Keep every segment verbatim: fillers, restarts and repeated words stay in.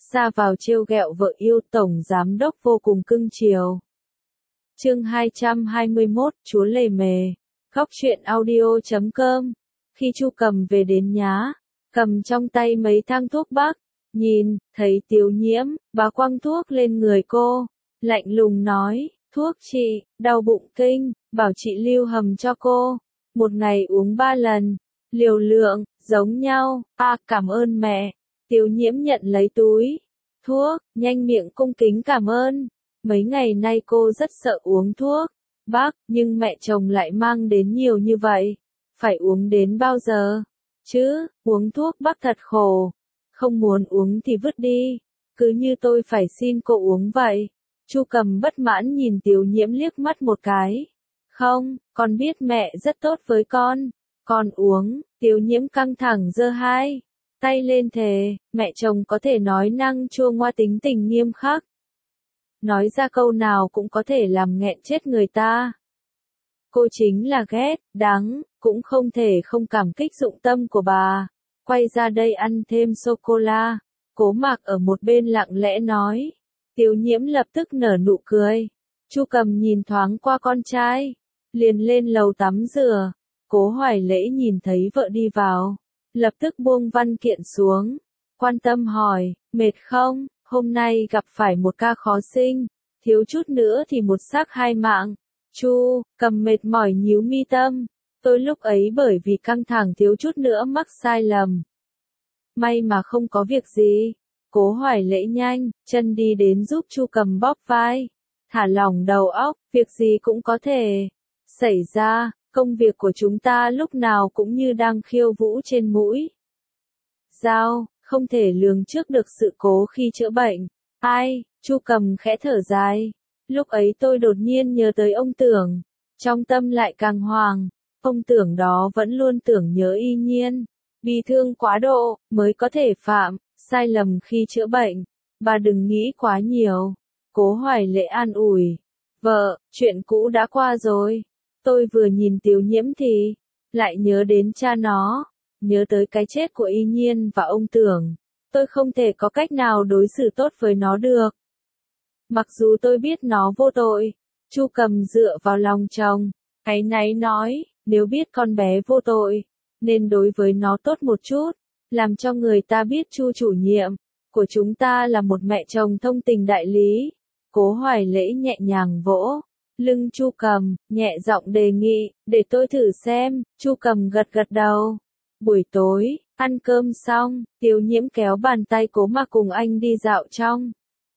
ra vào trêu ghẹo vợ yêu, tổng giám đốc vô cùng cưng chiều. Chương hai trăm hai mươi mốt, chúa lề mề. Góc truyện audio chấm com. Khi Chu Cầm về đến nhà, cầm trong tay mấy thang thuốc bắc, nhìn, thấy Tiểu Nhiễm, bà quăng thuốc lên người cô, lạnh lùng nói, thuốc trị, đau bụng kinh, bảo chị lưu hầm cho cô, một ngày uống ba lần, liều lượng, giống nhau, à cảm ơn mẹ. Tiểu Nhiễm nhận lấy túi thuốc, nhanh miệng cung kính cảm ơn. Mấy ngày nay cô rất sợ uống thuốc bắc, nhưng mẹ chồng lại mang đến nhiều như vậy, phải uống đến bao giờ chứ? Uống thuốc bắc thật khổ, không muốn uống thì vứt đi, cứ như tôi phải xin cô uống vậy. Chu Cầm bất mãn nhìn Tiểu Nhiễm liếc mắt một cái. Không, con biết mẹ rất tốt với con, con uống. Tiểu Nhiễm căng thẳng giơ hai tay lên thề, mẹ chồng có thể nói năng chua ngoa, tính tình nghiêm khắc, nói ra câu nào cũng có thể làm nghẹn chết người ta. Cô chính là ghét, đắng, cũng không thể không cảm kích dụng tâm của bà. Quay ra đây ăn thêm sô-cô-la. Cố Mạc ở một bên lặng lẽ nói. Tiểu Nhiễm lập tức nở nụ cười. Chu Cầm nhìn thoáng qua con trai, liền lên lầu tắm rửa. Cố Hoài Lễ nhìn thấy vợ đi vào, lập tức buông văn kiện xuống, quan tâm hỏi, mệt không? Hôm nay gặp phải một ca khó sinh, thiếu chút nữa thì một xác hai mạng. Chu Cầm mệt mỏi nhíu mi tâm, tôi lúc ấy bởi vì căng thẳng thiếu chút nữa mắc sai lầm. May mà không có việc gì. Cố Hoài Lễ nhanh chân đi đến giúp Chu Cầm bóp vai, thả lỏng đầu óc, việc gì cũng có thể xảy ra, công việc của chúng ta lúc nào cũng như đang khiêu vũ trên mũi dao, không thể lường trước được sự cố khi chữa bệnh. Ai? Chu Cầm khẽ thở dài. Lúc ấy tôi đột nhiên nhớ tới ông Tưởng, trong tâm lại càng hoàng. Ông Tưởng đó vẫn luôn tưởng nhớ Y Nhiên, bị thương quá độ mới có thể phạm sai lầm khi chữa bệnh. Bà đừng nghĩ quá nhiều. Cố Hoài Lễ an ủi. Vợ, chuyện cũ đã qua rồi. Tôi vừa nhìn Tiểu Nhiễm thì lại nhớ đến cha nó, nhớ tới cái chết của Y Nhiên và ông Tưởng. Tôi không thể có cách nào đối xử tốt với nó được. Mặc dù tôi biết nó vô tội. Chu Cầm dựa vào lòng chồng, áy náy nói, nếu biết con bé vô tội, nên đối với nó tốt một chút, làm cho người ta biết Chu chủ nhiệm của chúng ta là một mẹ chồng thông tình đại lý. Cố Hoài Lễ nhẹ nhàng vỗ lưng Chu Cầm, nhẹ giọng đề nghị, để tôi thử xem. Chu Cầm gật gật đầu. Buổi tối, ăn cơm xong, Tiểu Nhiễm kéo bàn tay Cố Mạc cùng anh đi dạo trong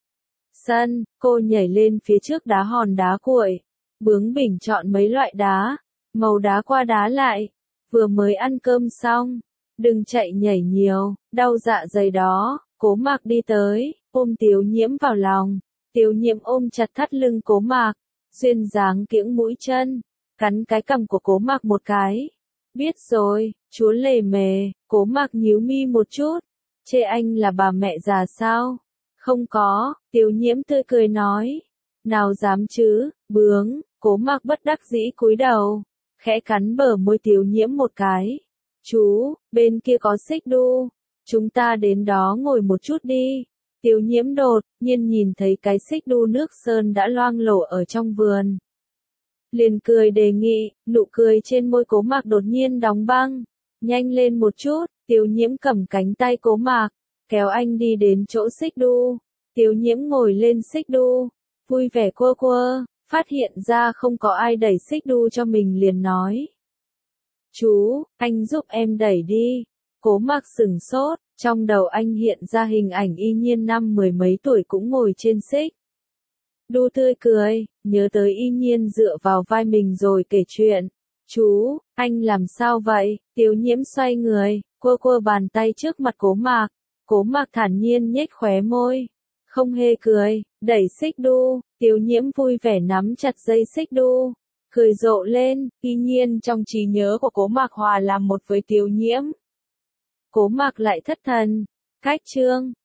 sân. Cô nhảy lên phía trước đá hòn đá cuội, bướng bỉnh chọn mấy loại đá, màu đá qua đá lại. Vừa mới ăn cơm xong, đừng chạy nhảy nhiều, đau dạ dày đó. Cố Mạc đi tới, ôm Tiểu Nhiễm vào lòng. Tiểu Nhiễm ôm chặt thắt lưng Cố Mạc, duyên dáng kiễng mũi chân, cắn cái cằm của Cố Mạc một cái. Biết rồi, chúa lề mề. Cố Mạc nhíu mi một chút. Chê anh là bà mẹ già sao? Không có. Tiểu Nhiễm tươi cười nói. Nào dám chứ, bướng. Cố Mạc bất đắc dĩ cúi đầu, khẽ cắn bờ môi Tiểu Nhiễm một cái. Chú, bên kia có xích đu, chúng ta đến đó ngồi một chút đi. Tiểu Nhiễm đột nhiên nhìn thấy cái xích đu nước sơn đã loang lổ ở trong vườn, liền cười đề nghị. Nụ cười trên môi Cố Mạc đột nhiên đóng băng. Nhanh lên một chút. Tiểu Nhiễm cầm cánh tay Cố Mạc, kéo anh đi đến chỗ xích đu. Tiểu Nhiễm ngồi lên xích đu, vui vẻ quơ quơ, phát hiện ra không có ai đẩy xích đu cho mình liền nói. Chú, anh giúp em đẩy đi. Cố Mạc sửng sốt, trong đầu anh hiện ra hình ảnh Y Nhiên năm mười mấy tuổi cũng ngồi trên xích đu tươi cười, nhớ tới Y Nhiên dựa vào vai mình rồi kể chuyện. Chú, anh làm sao vậy? Tiểu Nhiễm xoay người, quơ quơ bàn tay trước mặt Cố Mạc. Cố Mạc thản nhiên nhếch khóe môi, không hề cười, đẩy xích đu. Tiểu Nhiễm vui vẻ nắm chặt dây xích đu, cười rộ lên. Y Nhiên trong trí nhớ của Cố Mạc hòa làm một với Tiểu Nhiễm. Cố Mạc lại thất thần. Cách chương